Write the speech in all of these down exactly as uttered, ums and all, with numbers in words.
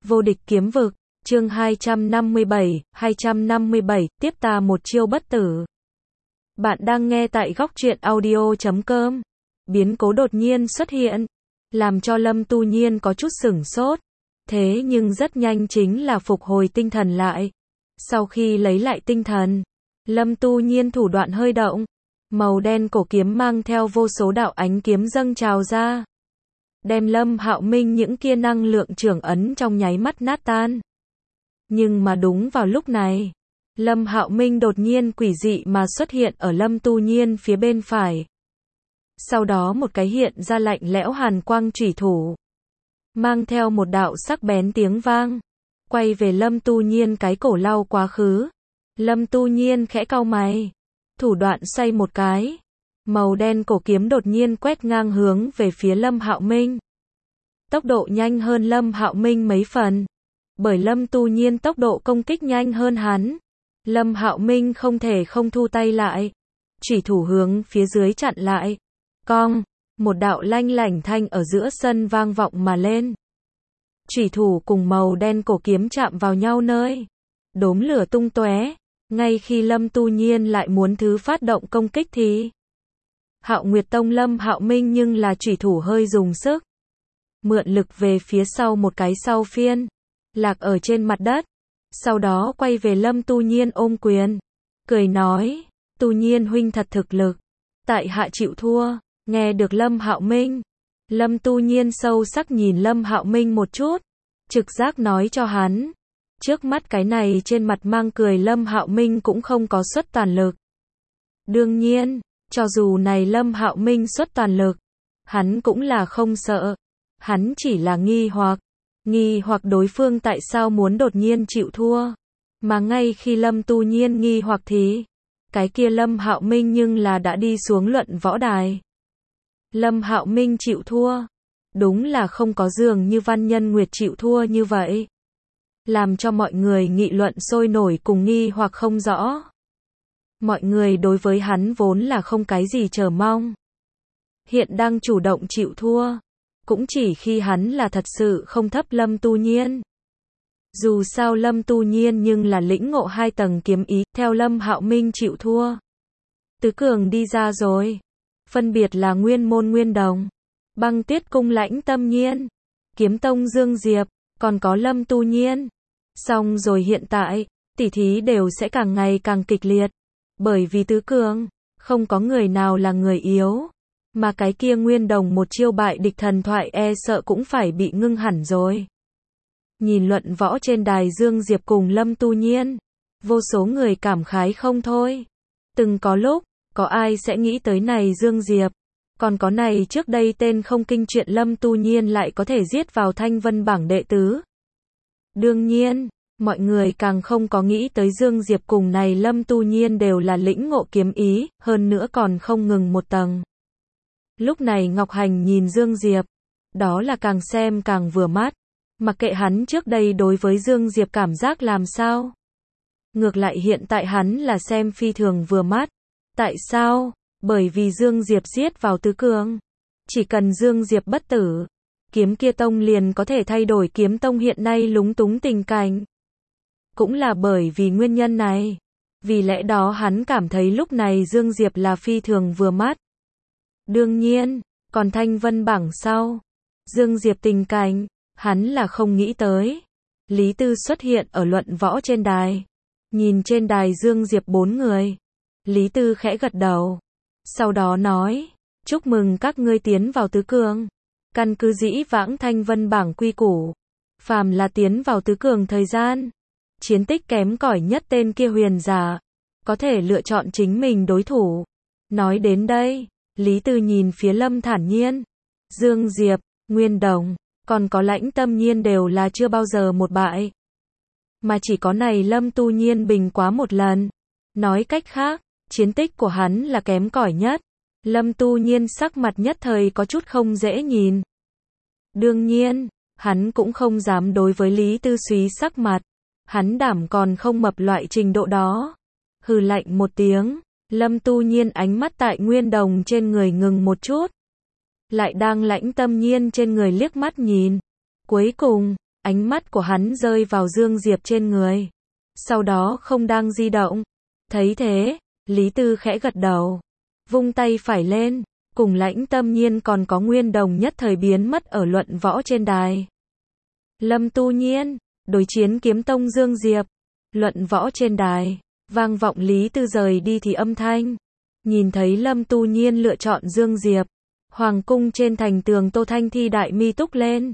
Vô địch kiếm vực, chương hai trăm năm mươi bảy, hai trăm năm mươi bảy, tiếp ta một chiêu bất tử. Bạn đang nghe tại góc truyện audio chấm com. Biến cố đột nhiên xuất hiện, làm cho Lâm Tu Nhiên có chút sửng sốt. Thế nhưng rất nhanh chính là phục hồi tinh thần lại. Sau khi lấy lại tinh thần, Lâm Tu Nhiên thủ đoạn hơi động. Màu đen cổ kiếm mang theo vô số đạo ánh kiếm dâng trào ra. Đem Lâm Hạo Minh những kia năng lượng trưởng ấn trong nháy mắt nát tan. Nhưng mà đúng vào lúc này, Lâm Hạo Minh đột nhiên quỷ dị mà xuất hiện ở Lâm Tu Nhiên phía bên phải. Sau đó một cái hiện ra lạnh lẽo hàn quang chủy thủ, mang theo một đạo sắc bén tiếng vang, quay về Lâm Tu Nhiên cái cổ lao quá khứ. Lâm Tu Nhiên khẽ cau mày, thủ đoạn xoay một cái, màu đen cổ kiếm đột nhiên quét ngang hướng về phía Lâm Hạo Minh. Tốc độ nhanh hơn Lâm Hạo Minh mấy phần, bởi Lâm Tu Nhiên tốc độ công kích nhanh hơn hắn, Lâm Hạo Minh không thể không thu tay lại, chủy thủ hướng phía dưới chặn lại. Cong, một đạo lanh lảnh thanh ở giữa sân vang vọng mà lên. Chủy thủ cùng màu đen cổ kiếm chạm vào nhau nơi, đốm lửa tung tóe. Ngay khi Lâm Tu Nhiên lại muốn thứ phát động công kích thì Hạo Nguyệt Tông Lâm Hạo Minh nhưng là chủy thủ hơi dùng sức, mượn lực về phía sau một cái sau phiên, lạc ở trên mặt đất. Sau đó quay về Lâm Tu Nhiên ôm quyền, cười nói, Tu Nhiên huynh thật thực lực, tại hạ chịu thua. Nghe được Lâm Hạo Minh, Lâm Tu Nhiên sâu sắc nhìn Lâm Hạo Minh một chút, trực giác nói cho hắn, trước mắt cái này trên mặt mang cười Lâm Hạo Minh cũng không có xuất toàn lực. Đương nhiên, cho dù này Lâm Hạo Minh xuất toàn lực, hắn cũng là không sợ, hắn chỉ là nghi hoặc, nghi hoặc đối phương tại sao muốn đột nhiên chịu thua. Mà ngay khi Lâm Tu Nhiên nghi hoặc thì, cái kia Lâm Hạo Minh nhưng là đã đi xuống luận võ đài. Lâm Hạo Minh chịu thua, đúng là không có dường như Văn Nhân Nguyệt chịu thua như vậy, làm cho mọi người nghị luận sôi nổi cùng nghi hoặc không rõ. Mọi người đối với hắn vốn là không cái gì chờ mong, hiện đang chủ động chịu thua, cũng chỉ khi hắn là thật sự không thấp Lâm Tu Nhiên. Dù sao Lâm Tu Nhiên nhưng là lĩnh ngộ hai tầng kiếm ý, theo Lâm Hạo Minh chịu thua. Tứ cường đi ra rồi, phân biệt là Nguyên Môn Nguyên Đồng, Băng Tuyết Cung Lãnh Tâm Nhiên, Kiếm Tông Dương Diệp, còn có Lâm Tu Nhiên. Xong rồi hiện tại, tỷ thí đều sẽ càng ngày càng kịch liệt, bởi vì tứ cường, không có người nào là người yếu, mà cái kia Nguyên Đồng một chiêu bại địch thần thoại e sợ cũng phải bị ngưng hẳn rồi. Nhìn luận võ trên đài Dương Diệp cùng Lâm Tu Nhiên, vô số người cảm khái không thôi. Từng có lúc, có ai sẽ nghĩ tới này Dương Diệp, còn có này trước đây tên không kinh chuyện Lâm Tu Nhiên lại có thể giết vào Thanh Vân bảng đệ tứ. Đương nhiên, mọi người càng không có nghĩ tới Dương Diệp cùng này Lâm Tu Nhiên đều là lĩnh ngộ kiếm ý, hơn nữa còn không ngừng một tầng. Lúc này Ngọc Hành nhìn Dương Diệp, đó là càng xem càng vừa mắt, mặc kệ hắn trước đây đối với Dương Diệp cảm giác làm sao. Ngược lại hiện tại hắn là xem phi thường vừa mắt. Tại sao? Bởi vì Dương Diệp giết vào tứ cường. Chỉ cần Dương Diệp bất tử, kiếm kia tông liền có thể thay đổi kiếm tông hiện nay lúng túng tình cảnh. Cũng là bởi vì nguyên nhân này, vì lẽ đó hắn cảm thấy lúc này Dương Diệp là phi thường vừa mắt. Đương nhiên, còn Thanh Vân bảng sau, Dương Diệp tình cảnh, hắn là không nghĩ tới. Lý Tư xuất hiện ở luận võ trên đài, nhìn trên đài Dương Diệp bốn người, Lý Tư khẽ gật đầu, sau đó nói, chúc mừng các ngươi tiến vào tứ cường. Căn cứ dĩ vãng Thanh Vân bảng quy củ, phàm là tiến vào tứ cường thời gian, chiến tích kém cỏi nhất tên kia huyền giả, có thể lựa chọn chính mình đối thủ. Nói đến đây, Lý Tư nhìn phía Lâm thản nhiên, Dương Diệp, Nguyên Đồng, còn có Lãnh Tâm Nhiên đều là chưa bao giờ một bại. Mà chỉ có này Lâm Tu Nhiên bình quá một lần. Nói cách khác, chiến tích của hắn là kém cỏi nhất. Lâm Tu Nhiên sắc mặt nhất thời có chút không dễ nhìn. Đương nhiên, hắn cũng không dám đối với Lý Tư suý sắc mặt. Hắn đảm còn không mập loại trình độ đó. Hừ lạnh một tiếng, Lâm Tu Nhiên ánh mắt tại Nguyên Đồng trên người ngừng một chút. Lại đang Lãnh Tâm Nhiên trên người liếc mắt nhìn. Cuối cùng, Ánh mắt của hắn rơi vào Dương Diệp trên người. Sau đó không đang di động. Thấy thế, Lý Tư khẽ gật đầu. Vung tay phải lên. Cùng Lãnh Tâm Nhiên còn có Nguyên Đồng nhất thời biến mất ở luận võ trên đài. Lâm Tu Nhiên, đối chiến Kiếm Tông Dương Diệp. Luận võ trên đài, vang vọng Lý Tư rời đi thì âm thanh. Nhìn thấy Lâm Tu Nhiên lựa chọn Dương Diệp. Hoàng cung trên thành tường Tô Thanh Thi đại mi túc lên.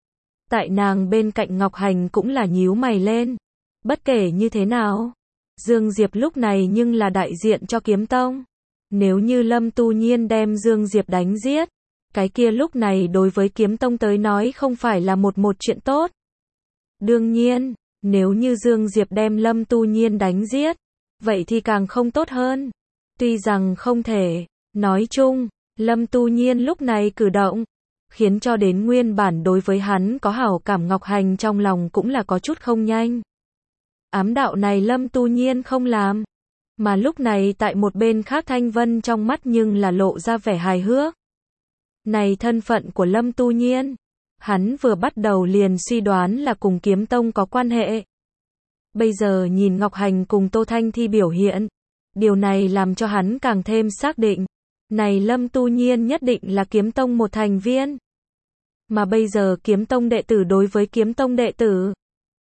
Tại nàng bên cạnh Ngọc Hành cũng là nhíu mày lên. Bất kể như thế nào, Dương Diệp lúc này nhưng là đại diện cho Kiếm Tông. Nếu như Lâm Tu Nhiên đem Dương Diệp đánh giết, cái kia lúc này đối với Kiếm Tông tới nói không phải là một một chuyện tốt. Đương nhiên, nếu như Dương Diệp đem Lâm Tu Nhiên đánh giết, vậy thì càng không tốt hơn. Tuy rằng không thể, nói chung, Lâm Tu Nhiên lúc này cử động, khiến cho đến nguyên bản đối với hắn có hảo cảm Ngọc Hành trong lòng cũng là có chút không nhanh. Ám đạo này Lâm Tu Nhiên không làm. Mà lúc này tại một bên khác Thanh Vân trong mắt nhưng là lộ ra vẻ hài hước. Này thân phận của Lâm Tu Nhiên, hắn vừa bắt đầu liền suy đoán là cùng Kiếm Tông có quan hệ. Bây giờ nhìn Ngọc Hành cùng Tô Thanh Thi biểu hiện, điều này làm cho hắn càng thêm xác định. Này Lâm Tu Nhiên nhất định là Kiếm Tông một thành viên. Mà bây giờ Kiếm Tông đệ tử đối với Kiếm Tông đệ tử.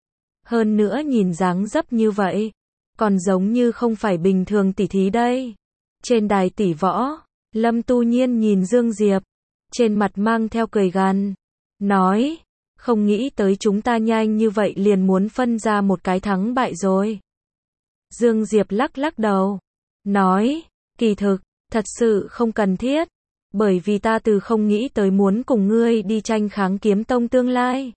Hơn nữa nhìn dáng dấp như vậy, còn giống như không phải bình thường tỉ thí đây. Trên đài tỷ võ, Lâm Tu Nhiên nhìn Dương Diệp, trên mặt mang theo cười gằn, nói, không nghĩ tới chúng ta nhanh như vậy liền muốn phân ra một cái thắng bại rồi. Dương Diệp lắc lắc đầu, nói, kỳ thực, thật sự không cần thiết, bởi vì ta từ không nghĩ tới muốn cùng ngươi đi tranh kháng Kiếm Tông tương lai.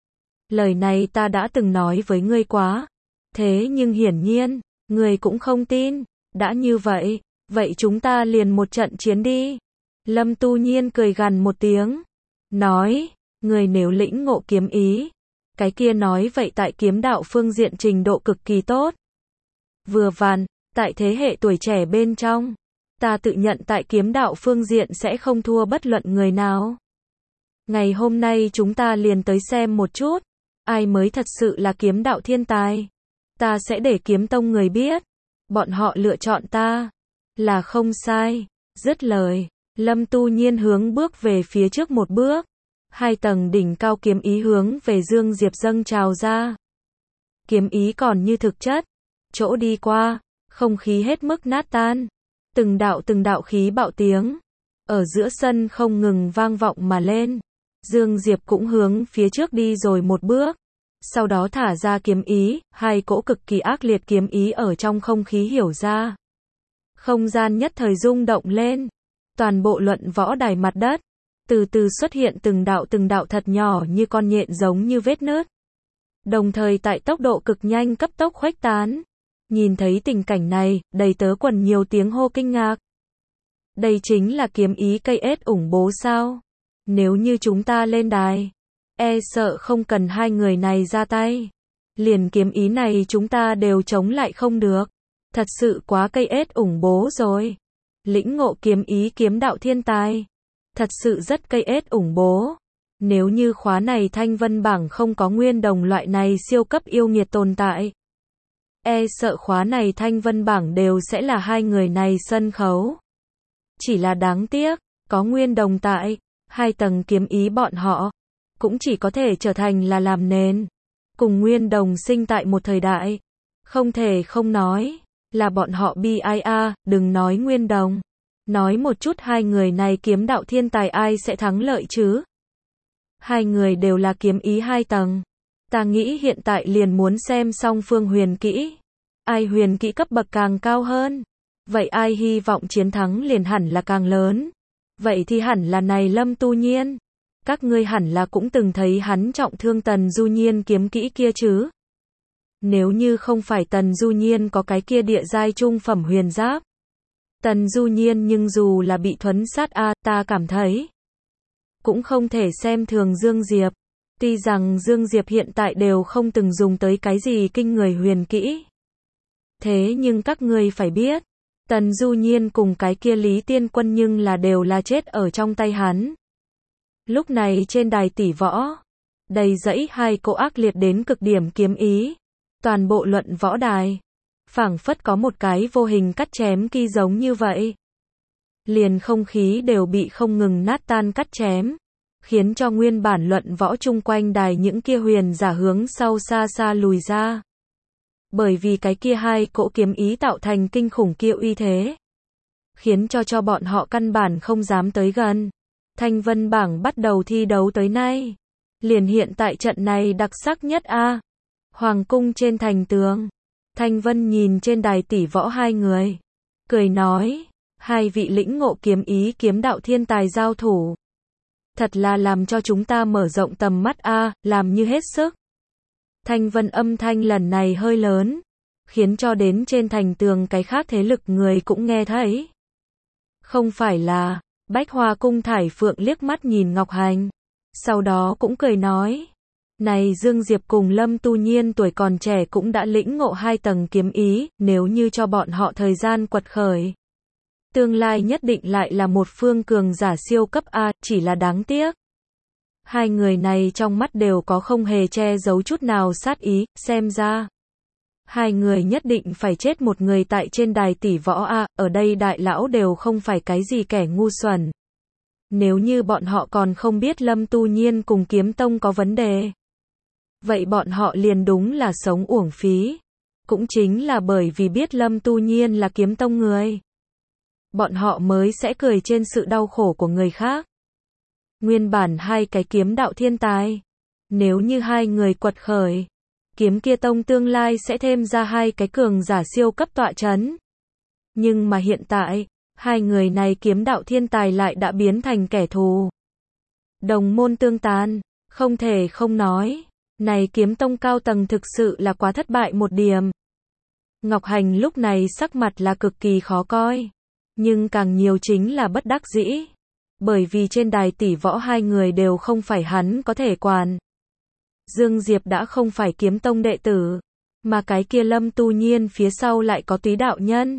Lời này ta đã từng nói với ngươi quá. Thế nhưng hiển nhiên, người cũng không tin. Đã như vậy, vậy chúng ta liền một trận chiến đi. Lâm Tu Nhiên cười gằn một tiếng. Nói, người nếu lĩnh ngộ kiếm ý. Cái kia nói vậy tại kiếm đạo phương diện trình độ cực kỳ tốt. Vừa vặn, tại thế hệ tuổi trẻ bên trong. Ta tự nhận tại kiếm đạo phương diện sẽ không thua bất luận người nào. Ngày hôm nay chúng ta liền tới xem một chút. Ai mới thật sự là kiếm đạo thiên tài. Ta sẽ để Kiếm Tông người biết. Bọn họ lựa chọn ta. Là không sai. Dứt lời. Lâm Tu Nhiên hướng bước về phía trước một bước. Hai tầng đỉnh cao kiếm ý hướng về Dương Diệp dâng trào ra. Kiếm ý còn như thực chất. Chỗ đi qua. Không khí hết mức nát tan. Từng đạo từng đạo khí bạo tiếng. Ở giữa sân không ngừng vang vọng mà lên. Dương Diệp cũng hướng phía trước đi rồi một bước. Sau đó thả ra kiếm ý, hai cỗ cực kỳ ác liệt kiếm ý ở trong không khí hiểu ra. Không gian nhất thời rung động lên. Toàn bộ luận võ đài mặt đất. Từ từ xuất hiện từng đạo từng đạo thật nhỏ như con nhện giống như vết nứt. Đồng thời tại tốc độ cực nhanh cấp tốc khuếch tán. Nhìn thấy tình cảnh này, đầy tớ quần nhiều tiếng hô kinh ngạc. Đây chính là kiếm ý cây ết ủng bố sao? Nếu như chúng ta lên đài, e sợ không cần hai người này ra tay. Liền kiếm ý này chúng ta đều chống lại không được. Thật sự quá cây ết ủng bố rồi. Lĩnh ngộ kiếm ý kiếm đạo thiên tài. Thật sự rất cây ết ủng bố. Nếu như khóa này Thanh Vân bảng không có Nguyên Đồng loại này siêu cấp yêu nghiệt tồn tại. E sợ khóa này Thanh Vân bảng đều sẽ là hai người này sân khấu. Chỉ là đáng tiếc, có Nguyên Đồng tại. Hai tầng kiếm ý bọn họ, cũng chỉ có thể trở thành là làm nền. Cùng Nguyên Đồng sinh tại một thời đại. Không thể không nói, là bọn họ bi ai a, đừng nói Nguyên Đồng. Nói một chút hai người này kiếm đạo thiên tài ai sẽ thắng lợi chứ? Hai người đều là kiếm ý hai tầng. Ta nghĩ hiện tại liền muốn xem song phương huyền kỹ. Ai huyền kỹ cấp bậc càng cao hơn. Vậy ai hy vọng chiến thắng liền hẳn là càng lớn. Vậy thì hẳn là này Lâm Tu Nhiên. Các ngươi hẳn là cũng từng thấy hắn trọng thương Tần Du Nhiên kiếm kỹ kia chứ. Nếu như không phải Tần Du Nhiên có cái kia địa giai trung phẩm huyền giáp. Tần Du Nhiên nhưng dù là bị thuấn sát a, ta cảm thấy. Cũng không thể xem thường Dương Diệp. Tuy rằng Dương Diệp hiện tại đều không từng dùng tới cái gì kinh người huyền kỹ. Thế nhưng các ngươi phải biết. Tần Du Nhiên cùng cái kia Lý Tiên Quân nhưng là đều là chết ở trong tay hắn. Lúc này trên đài tỷ võ, Đầy dẫy hai cỗ ác liệt đến cực điểm kiếm ý. Toàn bộ luận võ đài. Phảng phất có một cái vô hình cắt chém ki giống như vậy. Liền không khí đều bị không ngừng nát tan cắt chém. Khiến cho nguyên bản luận võ chung quanh đài những kia huyền giả hướng sau xa xa lùi ra. Bởi vì cái kia hai cỗ kiếm ý tạo thành kinh khủng kia uy thế. Khiến cho cho bọn họ căn bản không dám tới gần. Thanh vân bảng bắt đầu thi đấu tới nay. Liền hiện tại trận này đặc sắc nhất a. Hoàng cung trên thành tường. Thanh vân nhìn trên đài tỷ võ hai người. Cười nói. Hai vị lĩnh ngộ kiếm ý kiếm đạo thiên tài giao thủ. Thật là làm cho chúng ta mở rộng tầm mắt a, làm như hết sức. Thanh vân âm thanh lần này hơi lớn. Khiến cho đến trên thành tường cái khác thế lực người cũng nghe thấy. Không phải là, Bách Hoa cung Thải Phượng liếc mắt nhìn Ngọc Hành. Sau đó cũng cười nói. Này Dương Diệp cùng Lâm Tu Nhiên tuổi còn trẻ cũng đã lĩnh ngộ hai tầng kiếm ý, nếu như cho bọn họ thời gian quật khởi. Tương lai nhất định lại là một phương cường giả siêu cấp A, chỉ là đáng tiếc. Hai người này trong mắt đều có không hề che giấu chút nào sát ý, xem ra. Hai người nhất định phải chết một người tại trên đài tỷ võ A, ở đây đại lão đều không phải cái gì kẻ ngu xuẩn. Nếu như bọn họ còn không biết Lâm Tu Nhiên cùng Kiếm Tông có vấn đề. Vậy bọn họ liền đúng là sống uổng phí. Cũng chính là bởi vì biết Lâm Tu Nhiên là Kiếm Tông người. Bọn họ mới sẽ cười trên sự đau khổ của người khác. Nguyên bản hai cái kiếm đạo thiên tài. Nếu như hai người quật khởi. Kiếm kia tông tương lai sẽ thêm ra hai cái cường giả siêu cấp tọa chấn. Nhưng mà hiện tại, hai người này kiếm đạo thiên tài lại đã biến thành kẻ thù. Đồng môn tương tàn, không thể không nói. Này kiếm tông cao tầng thực sự là quá thất bại một điểm. Ngọc Hành lúc này sắc mặt là cực kỳ khó coi. Nhưng càng nhiều chính là bất đắc dĩ. Bởi vì trên đài tỷ võ hai người đều không phải hắn có thể quản. Dương Diệp đã không phải kiếm tông đệ tử. Mà cái kia Lâm Tu Nhiên phía sau lại có Túy đạo nhân.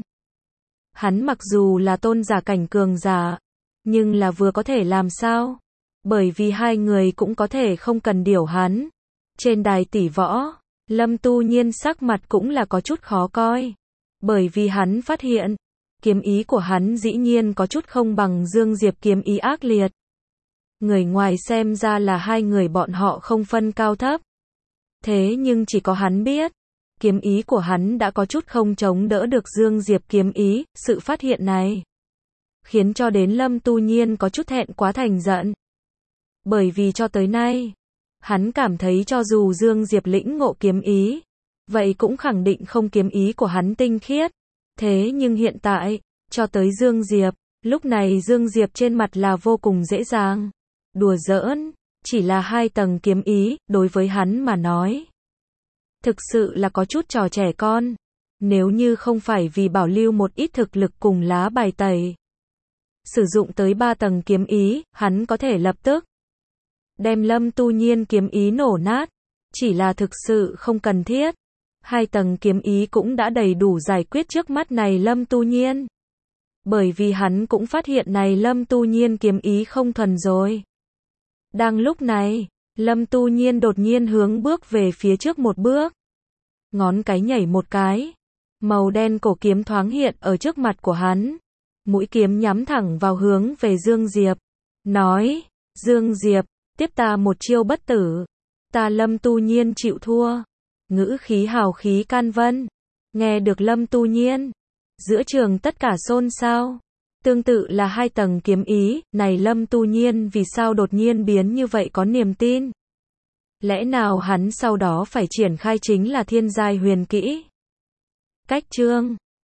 Hắn mặc dù là tôn giả cảnh cường giả. Nhưng là vừa có thể làm sao? Bởi vì hai người cũng có thể không cần điều hắn. Trên đài tỷ võ, Lâm Tu Nhiên sắc mặt cũng là có chút khó coi. Bởi vì hắn phát hiện, kiếm ý của hắn dĩ nhiên có chút không bằng Dương Diệp kiếm ý ác liệt. Người ngoài xem ra là hai người bọn họ không phân cao thấp. Thế nhưng chỉ có hắn biết, kiếm ý của hắn đã có chút không chống đỡ được Dương Diệp kiếm ý, sự phát hiện này khiến cho đến Lâm Tu Nhiên có chút thẹn quá thành giận. Bởi vì cho tới nay, hắn cảm thấy cho dù Dương Diệp lĩnh ngộ kiếm ý, vậy cũng khẳng định không kiếm ý của hắn tinh khiết. Thế nhưng hiện tại, cho tới Dương Diệp, lúc này Dương Diệp trên mặt là vô cùng dễ dàng. Đùa giỡn, chỉ là hai tầng kiếm ý, đối với hắn mà nói. Thực sự là có chút trò trẻ con. Nếu như không phải vì bảo lưu một ít thực lực cùng lá bài tẩy. Sử dụng tới ba tầng kiếm ý, hắn có thể lập tức đem Lâm Tu Nhiên kiếm ý nổ nát. Chỉ là thực sự không cần thiết. Hai tầng kiếm ý cũng đã đầy đủ giải quyết trước mắt này Lâm Tu Nhiên. Bởi vì hắn cũng phát hiện này Lâm Tu Nhiên kiếm ý không thuần rồi. Đang lúc này, Lâm Tu Nhiên đột nhiên hướng bước về phía trước một bước. Ngón cái nhảy một cái. Màu đen cổ kiếm thoáng hiện ở trước mặt của hắn. Mũi kiếm nhắm thẳng vào hướng về Dương Diệp. Nói, Dương Diệp, tiếp ta một chiêu bất tử. Ta Lâm Tu Nhiên chịu thua. Ngữ khí hào khí can vân. Nghe được Lâm Tu Nhiên. Giữa trường tất cả xôn xao. Tương tự là hai tầng kiếm ý, này Lâm Tu Nhiên vì sao đột nhiên biến như vậy có niềm tin. Lẽ nào hắn sau đó phải triển khai chính là thiên giai huyền kỹ. Cách chương